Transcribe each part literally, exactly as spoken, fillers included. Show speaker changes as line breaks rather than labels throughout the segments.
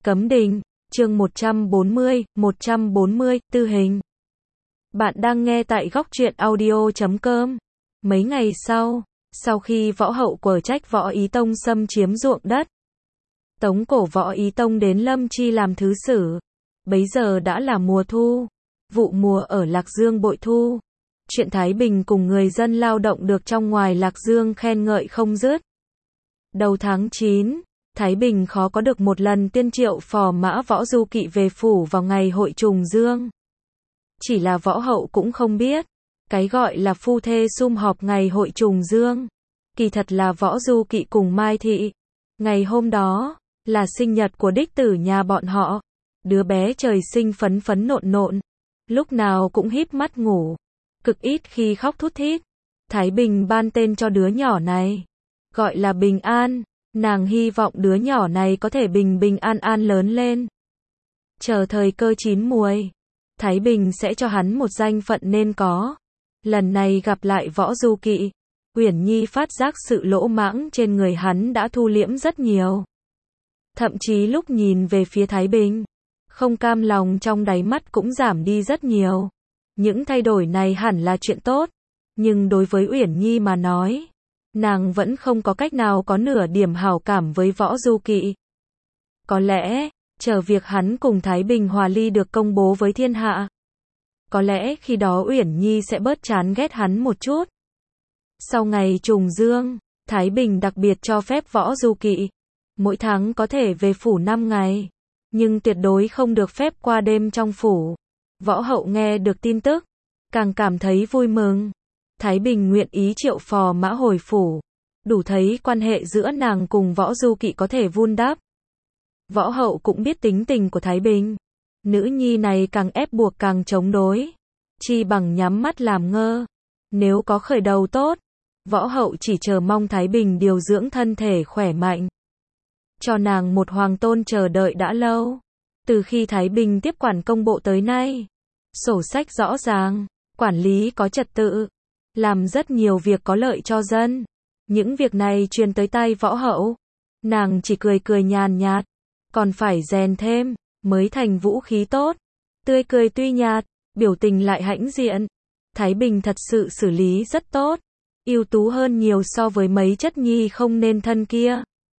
Cấm đình, chương một trăm bốn mươi, một trăm bốn mươi, tư hình. Bạn đang nghe tại góc truyện audio chấm com. Mấy ngày sau, sau khi võ hậu quở trách Võ Ý Tông xâm chiếm ruộng đất, tống cổ Võ Ý Tông đến Lâm Chi làm thứ sử. Bấy giờ đã là mùa thu, vụ mùa ở Lạc Dương bội thu. Chuyện Thái Bình cùng người dân lao động được trong ngoài Lạc Dương khen ngợi không dứt. Đầu tháng chín, Thái Bình khó có được một lần tiên triệu phò mã Võ Du Kỵ về phủ vào ngày hội trùng dương. Chỉ là võ hậu cũng không biết, cái gọi là phu thê sum họp ngày hội trùng dương, kỳ thật là Võ Du Kỵ cùng Mai Thị. Ngày hôm đó, là sinh nhật của đích tử nhà bọn họ. Đứa bé trời sinh phấn phấn nộn nộn, lúc nào cũng híp mắt ngủ, cực ít khi khóc thút thít. Thái Bình ban tên cho đứa nhỏ này, gọi là Bình An. Nàng hy vọng đứa nhỏ này có thể bình bình an an lớn lên. Chờ thời cơ chín muồi, Thái Bình sẽ cho hắn một danh phận nên có. Lần này gặp lại Võ Du Kỵ, Uyển Nhi phát giác sự lỗ mãng trên người hắn đã thu liễm rất nhiều. Thậm chí lúc nhìn về phía Thái Bình, không cam lòng trong đáy mắt cũng giảm đi rất nhiều. Những thay đổi này hẳn là chuyện tốt, nhưng đối với Uyển Nhi mà nói, nàng vẫn không có cách nào có nửa điểm hảo cảm với Võ Du Kỵ. Có lẽ, chờ việc hắn cùng Thái Bình hòa ly được công bố với thiên hạ, có lẽ khi đó Uyển Nhi sẽ bớt chán ghét hắn một chút. Sau ngày trùng dương, Thái Bình đặc biệt cho phép Võ Du Kỵ mỗi tháng có thể về phủ năm ngày, nhưng tuyệt đối không được phép qua đêm trong phủ. Võ hậu nghe được tin tức, càng cảm thấy vui mừng. Thái Bình nguyện ý triệu phò mã hồi phủ, đủ thấy quan hệ giữa nàng cùng Võ Du Kỵ có thể vun đắp. Võ hậu cũng biết tính tình của Thái Bình, nữ nhi này càng ép buộc càng chống đối, chi bằng nhắm mắt làm ngơ. Nếu có khởi đầu tốt, võ hậu chỉ chờ mong Thái Bình điều dưỡng thân thể khỏe mạnh. Cho nàng một hoàng tôn chờ đợi đã lâu. Từ khi Thái Bình tiếp quản công bộ tới nay, sổ sách rõ ràng, quản lý có trật tự, làm rất nhiều việc có lợi cho dân. Những việc này truyền tới tay võ hậu, nàng chỉ cười cười nhàn nhạt, còn phải rèn thêm, mới thành vũ khí tốt. Tươi cười tuy nhạt, biểu tình lại hãnh diện. Thái Bình thật sự xử lý rất tốt, ưu tú hơn nhiều so với mấy chất nhi không nên thân kia.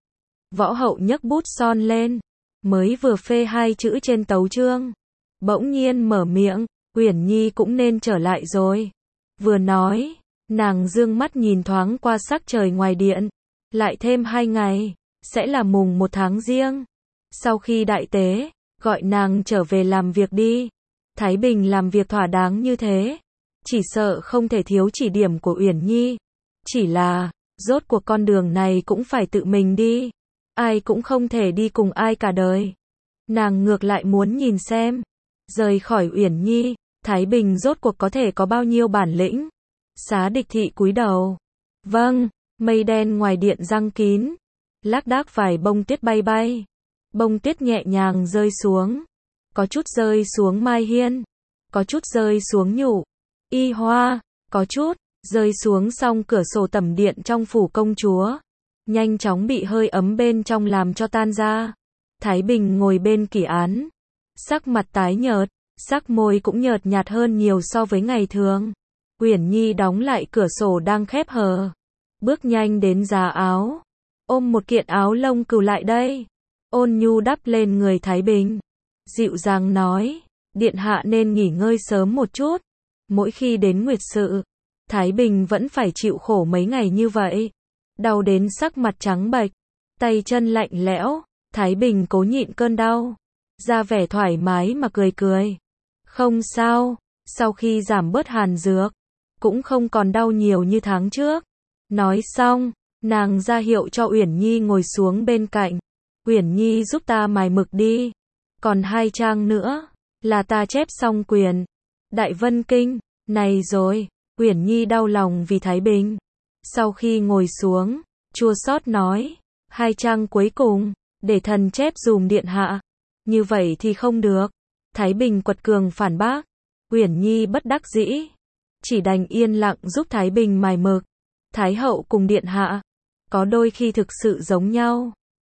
Võ hậu nhấc bút son lên, mới vừa phê hai chữ trên tấu chương, bỗng nhiên mở miệng, Uyển Nhi cũng nên trở lại rồi. Vừa nói, nàng dương mắt nhìn thoáng qua sắc trời ngoài điện, lại thêm hai ngày, sẽ là mùng một tháng giêng. Sau khi đại tế, gọi nàng trở về làm việc đi. Thái Bình làm việc thỏa đáng như thế, chỉ sợ không thể thiếu chỉ điểm của Uyển Nhi. Chỉ là, rốt cuộc con đường này cũng phải tự mình đi, ai cũng không thể đi cùng ai cả đời. Nàng ngược lại muốn nhìn xem, rời khỏi Uyển Nhi, Thái Bình rốt cuộc có thể có bao nhiêu bản lĩnh. Xá Địch Thị cúi đầu. Vâng, mây đen ngoài điện giăng kín, lác đác vài bông tuyết bay bay. Bông tuyết nhẹ nhàng rơi xuống, có chút rơi xuống Mai Hiên, có chút rơi xuống Nhụ Y Hoa, có chút rơi xuống song cửa sổ tẩm điện trong phủ công chúa, nhanh chóng bị hơi ấm bên trong làm cho tan ra. Thái Bình ngồi bên kỷ án, sắc mặt tái nhợt, sắc môi cũng nhợt nhạt hơn nhiều so với ngày thường. Uyển Nhi đóng lại cửa sổ đang khép hờ, bước nhanh đến giá áo, ôm một kiện áo lông cừu lại đây, ôn nhu đắp lên người Thái Bình, dịu dàng nói, điện hạ nên nghỉ ngơi sớm một chút. Mỗi khi đến nguyệt sự, Thái Bình vẫn phải chịu khổ mấy ngày như vậy, đau đến sắc mặt trắng bệch, tay chân lạnh lẽo. Thái Bình cố nhịn cơn đau, ra vẻ thoải mái mà cười cười. Không sao, sau khi giảm bớt hàn dược, cũng không còn đau nhiều như tháng trước. Nói xong, nàng ra hiệu cho Uyển Nhi ngồi xuống bên cạnh. Uyển Nhi giúp ta mài mực đi, còn hai trang nữa, là ta chép xong quyền Đại Vân Kinh này rồi. Uyển Nhi đau lòng vì Thái Bình. Sau khi ngồi xuống, chua xót nói, hai trang cuối cùng, để thần chép dùm điện hạ. Như vậy thì không được. Thái Bình quật cường phản bác. Uyển Nhi bất đắc dĩ, chỉ đành yên lặng giúp Thái Bình mài mực. Thái hậu cùng điện hạ, có đôi khi thực sự giống nhau.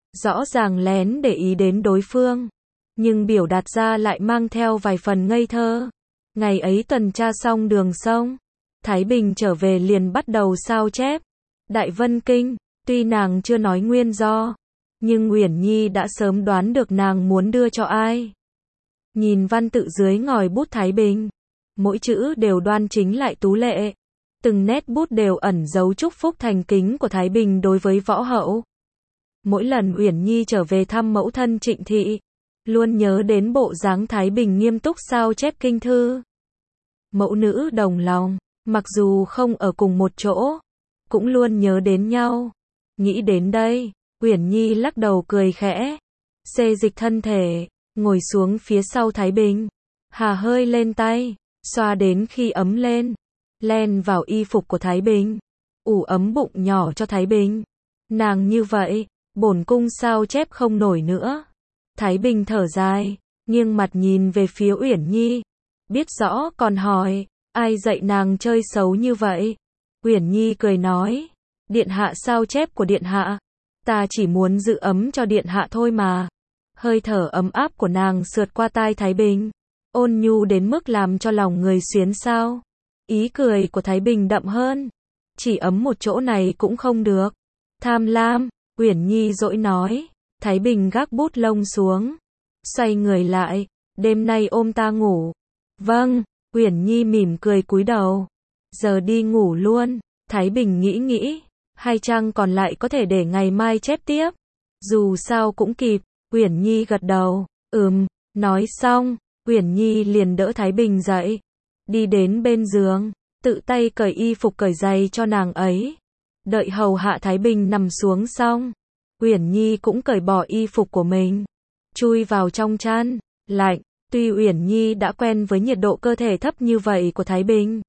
rõ ràng lén để ý đến đối phương, nhưng biểu đạt ra lại mang theo vài phần ngây thơ. Ngày ấy tuần tra xong đường sông, Thái Bình trở về liền bắt đầu sao chép Đại Vân Kinh, tuy nàng chưa nói nguyên do, nhưng Uyển Nhi đã sớm đoán được nàng muốn đưa cho ai. Nhìn văn tự dưới ngòi bút Thái Bình, mỗi chữ đều đoan chính lại tú lệ, từng nét bút đều ẩn dấu chúc phúc thành kính của Thái Bình đối với võ hậu. Mỗi lần Uyển Nhi trở về thăm mẫu thân Trịnh Thị, luôn nhớ đến bộ dáng Thái Bình nghiêm túc sao chép kinh thư. Mẫu nữ đồng lòng, mặc dù không ở cùng một chỗ, cũng luôn nhớ đến nhau. Nghĩ đến đây, Uyển Nhi lắc đầu cười khẽ, xê dịch thân thể, ngồi xuống phía sau Thái Bình, hà hơi lên tay, xoa đến khi ấm lên, len vào y phục của Thái Bình, ủ ấm bụng nhỏ cho Thái Bình. Nàng như vậy, bổn cung sao chép không nổi nữa. Thái Bình thở dài, nghiêng mặt nhìn về phía Uyển Nhi, biết rõ còn hỏi, ai dạy nàng chơi xấu như vậy? Uyển Nhi cười nói, điện hạ sao chép của điện hạ, ta chỉ muốn giữ ấm cho điện hạ thôi mà. Hơi thở ấm áp của nàng sượt qua tai Thái Bình, ôn nhu đến mức làm cho lòng người xuyến xao. Ý cười của Thái Bình đậm hơn, chỉ ấm một chỗ này cũng không được. Tham lam, Uyển Nhi dỗi nói. Thái Bình gác bút lông xuống, xoay người lại, đêm nay ôm ta ngủ. Vâng, Uyển Nhi mỉm cười cúi đầu. Giờ đi ngủ luôn. Thái Bình nghĩ nghĩ, hay chăng còn lại có thể để ngày mai chép tiếp. Dù sao cũng kịp. Uyển Nhi gật đầu, ừm, nói xong, Uyển Nhi liền đỡ Thái Bình dậy, đi đến bên giường, tự tay cởi y phục cởi giày cho nàng ấy. Đợi hầu hạ Thái Bình nằm xuống xong, Uyển Nhi cũng cởi bỏ y phục của mình, chui vào trong chăn, lạnh. Tuy Uyển Nhi đã quen với nhiệt độ cơ thể thấp như vậy của Thái Bình,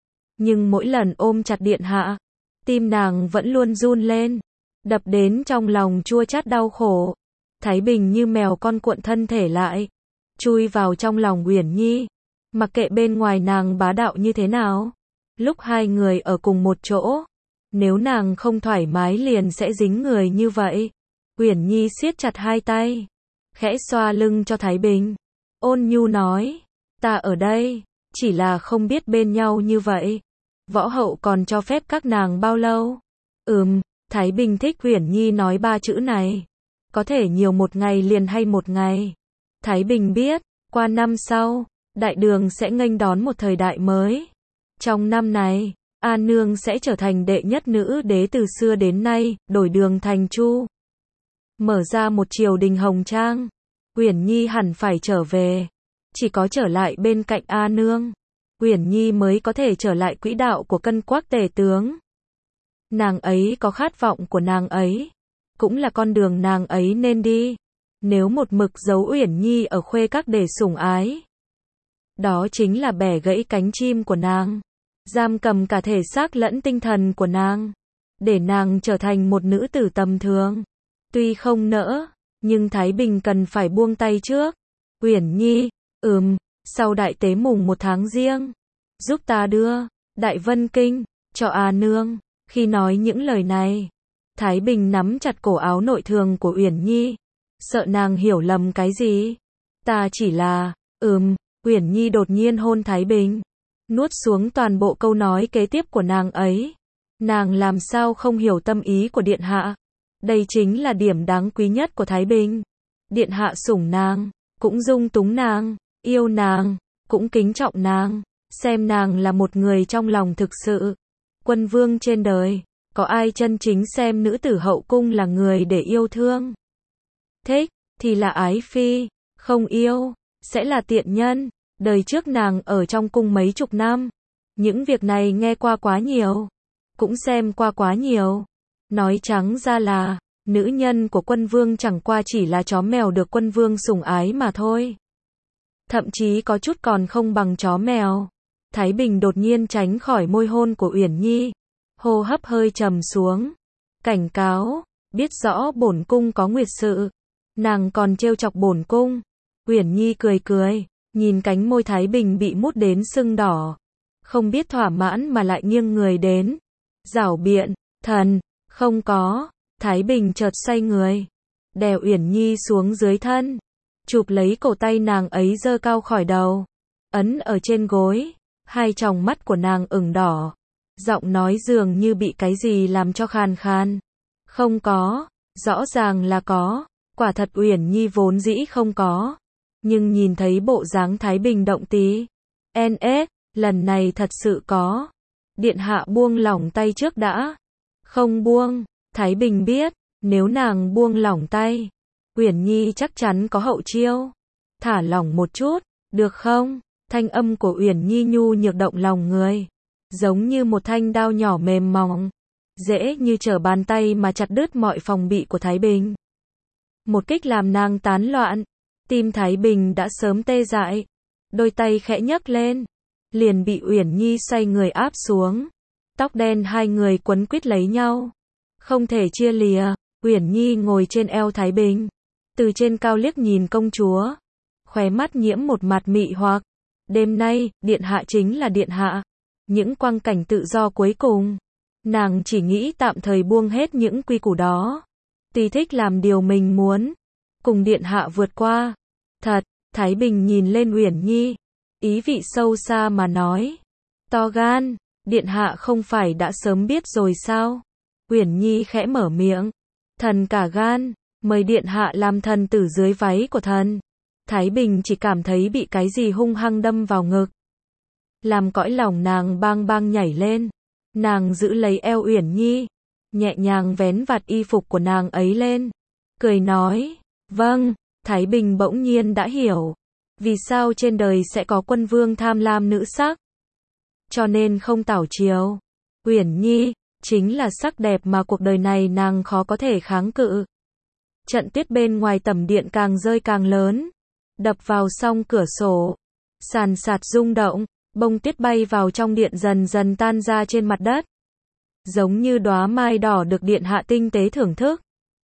nhưng mỗi lần ôm chặt điện hạ, tim nàng vẫn luôn run lên, đập đến trong lòng chua chát đau khổ. Thái Bình như mèo con cuộn thân thể lại, chui vào trong lòng Uyển Nhi, mặc kệ bên ngoài nàng bá đạo như thế nào. Lúc hai người ở cùng một chỗ, nếu nàng không thoải mái liền sẽ dính người như vậy. Uyển Nhi siết chặt hai tay, khẽ xoa lưng cho Thái Bình, ôn nhu nói, ta ở đây, chỉ là không biết bên nhau như vậy, võ hậu còn cho phép các nàng bao lâu? Ừm, Thái Bình thích Uyển Nhi nói ba chữ này, có thể nhiều một ngày liền hay một ngày. Thái Bình biết, qua năm sau, đại đường sẽ nghênh đón một thời đại mới. Trong năm này, A Nương sẽ trở thành đệ nhất nữ đế từ xưa đến nay, đổi đường thành Chu. Mở ra một triều đình hồng trang. Uyển Nhi hẳn phải trở về. Chỉ có trở lại bên cạnh A Nương, Uyển Nhi mới có thể trở lại quỹ đạo của cân quắc tể tướng. Nàng ấy có khát vọng của nàng ấy, cũng là con đường nàng ấy nên đi. Nếu một mực giấu Uyển Nhi ở khuê các để sủng ái, đó chính là bẻ gãy cánh chim của nàng, giam cầm cả thể xác lẫn tinh thần của nàng, để nàng trở thành một nữ tử tầm thường. Tuy không nỡ, nhưng Thái Bình cần phải buông tay trước. Uyển Nhi, ừm, sau đại tế mùng một tháng giêng, giúp ta đưa Đại Vân Kinh cho A Nương. Khi nói những lời này, Thái Bình nắm chặt cổ áo nội thường của Uyển Nhi, sợ nàng hiểu lầm cái gì. Ta chỉ là, ừm, Uyển Nhi đột nhiên hôn Thái Bình, nuốt xuống toàn bộ câu nói kế tiếp của nàng ấy. Nàng làm sao không hiểu tâm ý của điện hạ? Đây chính là điểm đáng quý nhất của Thái Bình. Điện hạ sủng nàng, cũng dung túng nàng, yêu nàng, cũng kính trọng nàng, xem nàng là một người trong lòng thực sự. Quân vương trên đời, có ai chân chính xem nữ tử hậu cung là người để yêu thương? Thích, thì là ái phi, không yêu, sẽ là tiện nhân. Đời trước nàng ở trong cung mấy chục năm, những việc này nghe qua quá nhiều, cũng xem qua quá nhiều. Nói trắng ra là, nữ nhân của quân vương chẳng qua chỉ là chó mèo được quân vương sủng ái mà thôi. Thậm chí có chút còn không bằng chó mèo. Thái Bình đột nhiên tránh khỏi môi hôn của Uyển Nhi, hô hấp hơi trầm xuống, cảnh cáo, biết rõ bổn cung có nguyệt sự, nàng còn trêu chọc bổn cung. Uyển Nhi cười cười, nhìn cánh môi Thái Bình bị mút đến sưng đỏ, không biết thỏa mãn mà lại nghiêng người đến, giảo biện, thần, không có. Thái Bình chợt xoay người, đè Uyển Nhi xuống dưới thân, chụp lấy cổ tay nàng ấy giơ cao khỏi đầu, ấn ở trên gối, hai tròng mắt của nàng ửng đỏ, giọng nói dường như bị cái gì làm cho khàn khàn. Không có, rõ ràng là có, quả thật Uyển Nhi vốn dĩ không có, nhưng nhìn thấy bộ dáng Thái Bình động tí, en ết, lần này thật sự có. Điện hạ buông lỏng tay trước đã. Không buông, Thái Bình biết, nếu nàng buông lỏng tay, Uyển Nhi chắc chắn có hậu chiêu. Thả lỏng một chút, được không? Thanh âm của Uyển Nhi nhu nhược động lòng người, giống như một thanh đao nhỏ mềm mỏng, dễ như trở bàn tay mà chặt đứt mọi phòng bị của Thái Bình. Một kích làm nàng tán loạn, tim Thái Bình đã sớm tê dại, đôi tay khẽ nhấc lên, liền bị Uyển Nhi xoay người áp xuống. Tóc đen hai người quấn quýt lấy nhau, không thể chia lìa. Uyển Nhi ngồi trên eo Thái Bình, từ trên cao liếc nhìn công chúa, khóe mắt nhiễm một mặt mị hoặc. Đêm nay, điện hạ chính là điện hạ. Những quang cảnh tự do cuối cùng, nàng chỉ nghĩ tạm thời buông hết những quy củ đó, tùy thích làm điều mình muốn, cùng điện hạ vượt qua. Thật, Thái Bình nhìn lên Uyển Nhi, ý vị sâu xa mà nói, to gan, điện hạ không phải đã sớm biết rồi sao? Uyển Nhi khẽ mở miệng, thần cả gan, mời điện hạ làm thần tử dưới váy của thần. Thái Bình chỉ cảm thấy bị cái gì hung hăng đâm vào ngực, làm cõi lòng nàng bang bang nhảy lên. Nàng giữ lấy eo Uyển Nhi, nhẹ nhàng vén vạt y phục của nàng ấy lên, cười nói, vâng. Thái Bình bỗng nhiên đã hiểu, vì sao trên đời sẽ có quân vương tham lam nữ sắc, cho nên không tảo chiều. Uyển Nhi, chính là sắc đẹp mà cuộc đời này nàng khó có thể kháng cự. Trận tuyết bên ngoài tẩm điện càng rơi càng lớn, đập vào song cửa sổ, sàn sạt rung động, bông tuyết bay vào trong điện dần dần tan ra trên mặt đất, giống như đóa mai đỏ được điện hạ tinh tế thưởng thức,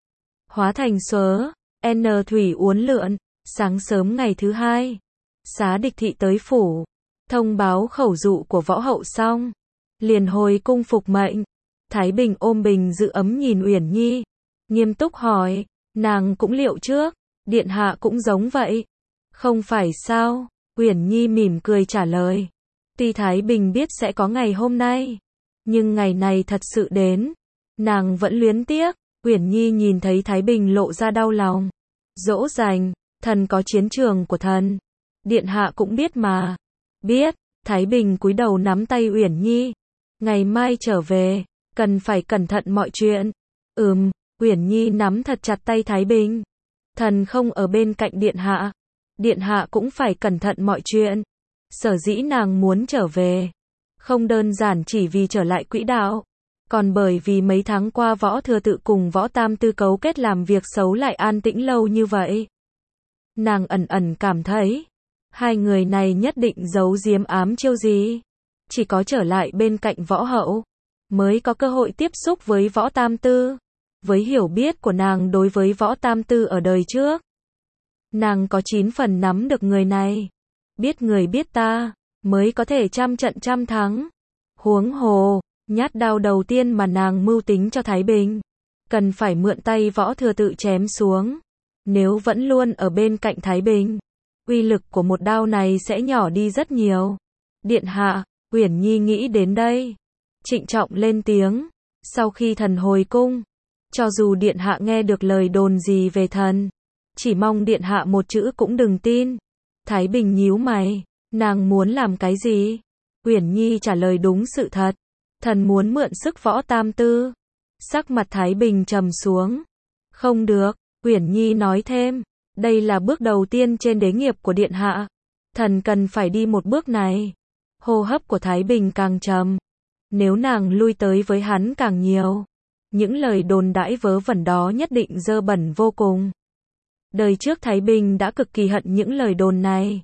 hóa thành sớ, n thủy uốn lượn. Sáng sớm ngày thứ hai, Xá Địch thị tới phủ, thông báo khẩu dụ của võ hậu xong, liền hồi cung phục mệnh. Thái Bình ôm bình giữ ấm nhìn Uyển Nhi, nghiêm túc hỏi, nàng cũng liệu trước, điện hạ cũng giống vậy, không phải sao? Uyển Nhi mỉm cười trả lời, tuy Thái Bình biết sẽ có ngày hôm nay, nhưng ngày này thật sự đến, nàng vẫn luyến tiếc. Uyển Nhi nhìn thấy Thái Bình lộ ra đau lòng, dỗ dành, thần có chiến trường của thần, điện hạ cũng biết mà. Biết. Thái Bình cúi đầu nắm tay Uyển Nhi, ngày mai trở về, cần phải cẩn thận mọi chuyện. Ừm. Uyển Nhi nắm thật chặt tay Thái Bình, thần không ở bên cạnh điện hạ, điện hạ cũng phải cẩn thận mọi chuyện. Sở dĩ nàng muốn trở về, không đơn giản chỉ vì trở lại quỹ đạo, còn bởi vì mấy tháng qua Võ Thừa Tự cùng Võ Tam Tư cấu kết làm việc xấu lại an tĩnh lâu như vậy. Nàng ẩn ẩn cảm thấy, hai người này nhất định giấu giếm ám chiêu gì. Chỉ có trở lại bên cạnh Võ Hậu, mới có cơ hội tiếp xúc với Võ Tam Tư. Với hiểu biết của nàng đối với Võ Tam Tư ở đời trước, nàng có chín phần nắm được người này. Biết người biết ta, mới có thể trăm trận trăm thắng. Huống hồ, nhát đao đầu tiên mà nàng mưu tính cho Thái Bình, cần phải mượn tay Võ Thừa Tự chém xuống. Nếu vẫn luôn ở bên cạnh Thái Bình, uy lực của một đao này sẽ nhỏ đi rất nhiều. Điện hạ, Uyển Nhi nghĩ đến đây, trịnh trọng lên tiếng, sau khi thần hồi cung, cho dù điện hạ nghe được lời đồn gì về thần, chỉ mong điện hạ một chữ cũng đừng tin. Thái Bình nhíu mày, nàng muốn làm cái gì? Uyển Nhi trả lời đúng sự thật, thần muốn mượn sức Võ Tam Tư. Sắc mặt Thái Bình trầm xuống. Không được, Uyển Nhi nói thêm, đây là bước đầu tiên trên đế nghiệp của điện hạ, thần cần phải đi một bước này. Hô hấp của Thái Bình càng trầm, nếu nàng lui tới với hắn càng nhiều, những lời đồn đãi vớ vẩn đó nhất định dơ bẩn vô cùng. Đời trước Thái Bình đã cực kỳ hận những lời đồn này.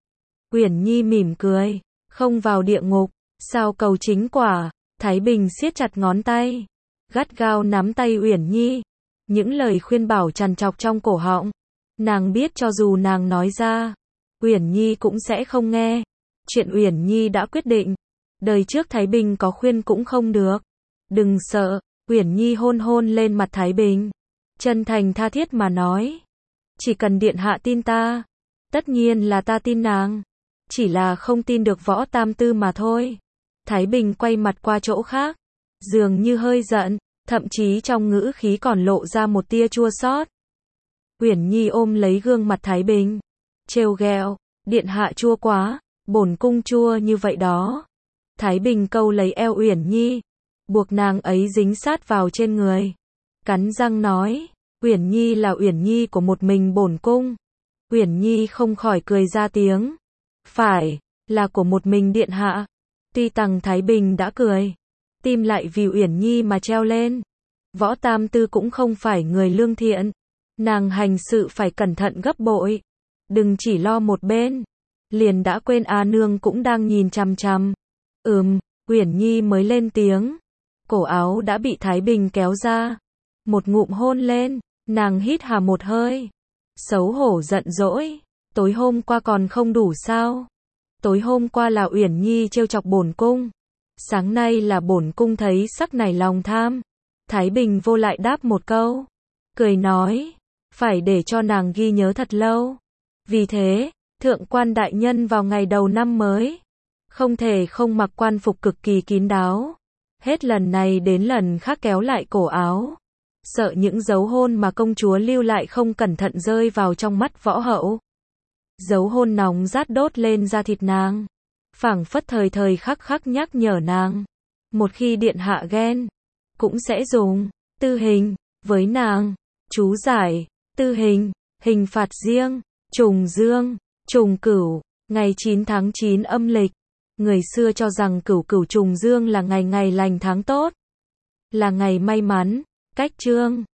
Uyển Nhi mỉm cười, không vào địa ngục, sao cầu chính quả. Thái Bình siết chặt ngón tay, gắt gao nắm tay Uyển Nhi, những lời khuyên bảo trằn trọc trong cổ họng. Nàng biết cho dù nàng nói ra, Uyển Nhi cũng sẽ không nghe. Chuyện Uyển Nhi đã quyết định, đời trước Thái Bình có khuyên cũng không được. Đừng sợ. Uyển Nhi hôn hôn lên mặt Thái Bình, chân thành tha thiết mà nói. Chỉ cần điện hạ tin ta, tất nhiên là ta tin nàng. Chỉ là không tin được Võ Tam Tư mà thôi. Thái Bình quay mặt qua chỗ khác, dường như hơi giận, thậm chí trong ngữ khí còn lộ ra một tia chua xót. Uyển Nhi ôm lấy gương mặt Thái Bình, trêu ghẹo, điện hạ chua quá, bổn cung chua như vậy đó. Thái Bình câu lấy eo Uyển Nhi, buộc nàng ấy dính sát vào trên người, cắn răng nói, Uyển Nhi là Uyển Nhi của một mình bổn cung. Uyển Nhi không khỏi cười ra tiếng, phải, là của một mình điện hạ. Tuy Tằng Thái Bình đã cười, tim lại vì Uyển Nhi mà treo lên. Võ Tam Tư cũng không phải người lương thiện, nàng hành sự phải cẩn thận gấp bội, đừng chỉ lo một bên, liền đã quên A nương cũng đang nhìn chằm chằm. Ừm, Uyển Nhi mới lên tiếng, cổ áo đã bị Thái Bình kéo ra, một ngụm hôn lên, nàng hít hà một hơi, xấu hổ giận dỗi, tối hôm qua còn không đủ sao? Tối hôm qua là Uyển Nhi trêu chọc bổn cung, sáng nay là bổn cung thấy sắc nảy lòng tham. Thái Bình vô lại đáp một câu, cười nói, phải để cho nàng ghi nhớ thật lâu. Vì thế, thượng quan đại nhân vào ngày đầu năm mới, không thể không mặc quan phục cực kỳ kín đáo. Hết lần này đến lần khác kéo lại cổ áo, sợ những dấu hôn mà công chúa lưu lại không cẩn thận rơi vào trong mắt võ hậu. Dấu hôn nóng rát đốt lên da thịt nàng, phảng phất thời thời khắc khắc nhắc nhở nàng, một khi điện hạ ghen, cũng sẽ dùng tư hình với nàng. Chú giải, tư hình, hình phạt riêng, trùng dương, trùng cửu, ngày chín tháng chín âm lịch. Người xưa cho rằng cửu cửu trùng dương là ngày ngày lành tháng tốt, là ngày may mắn, cách chương.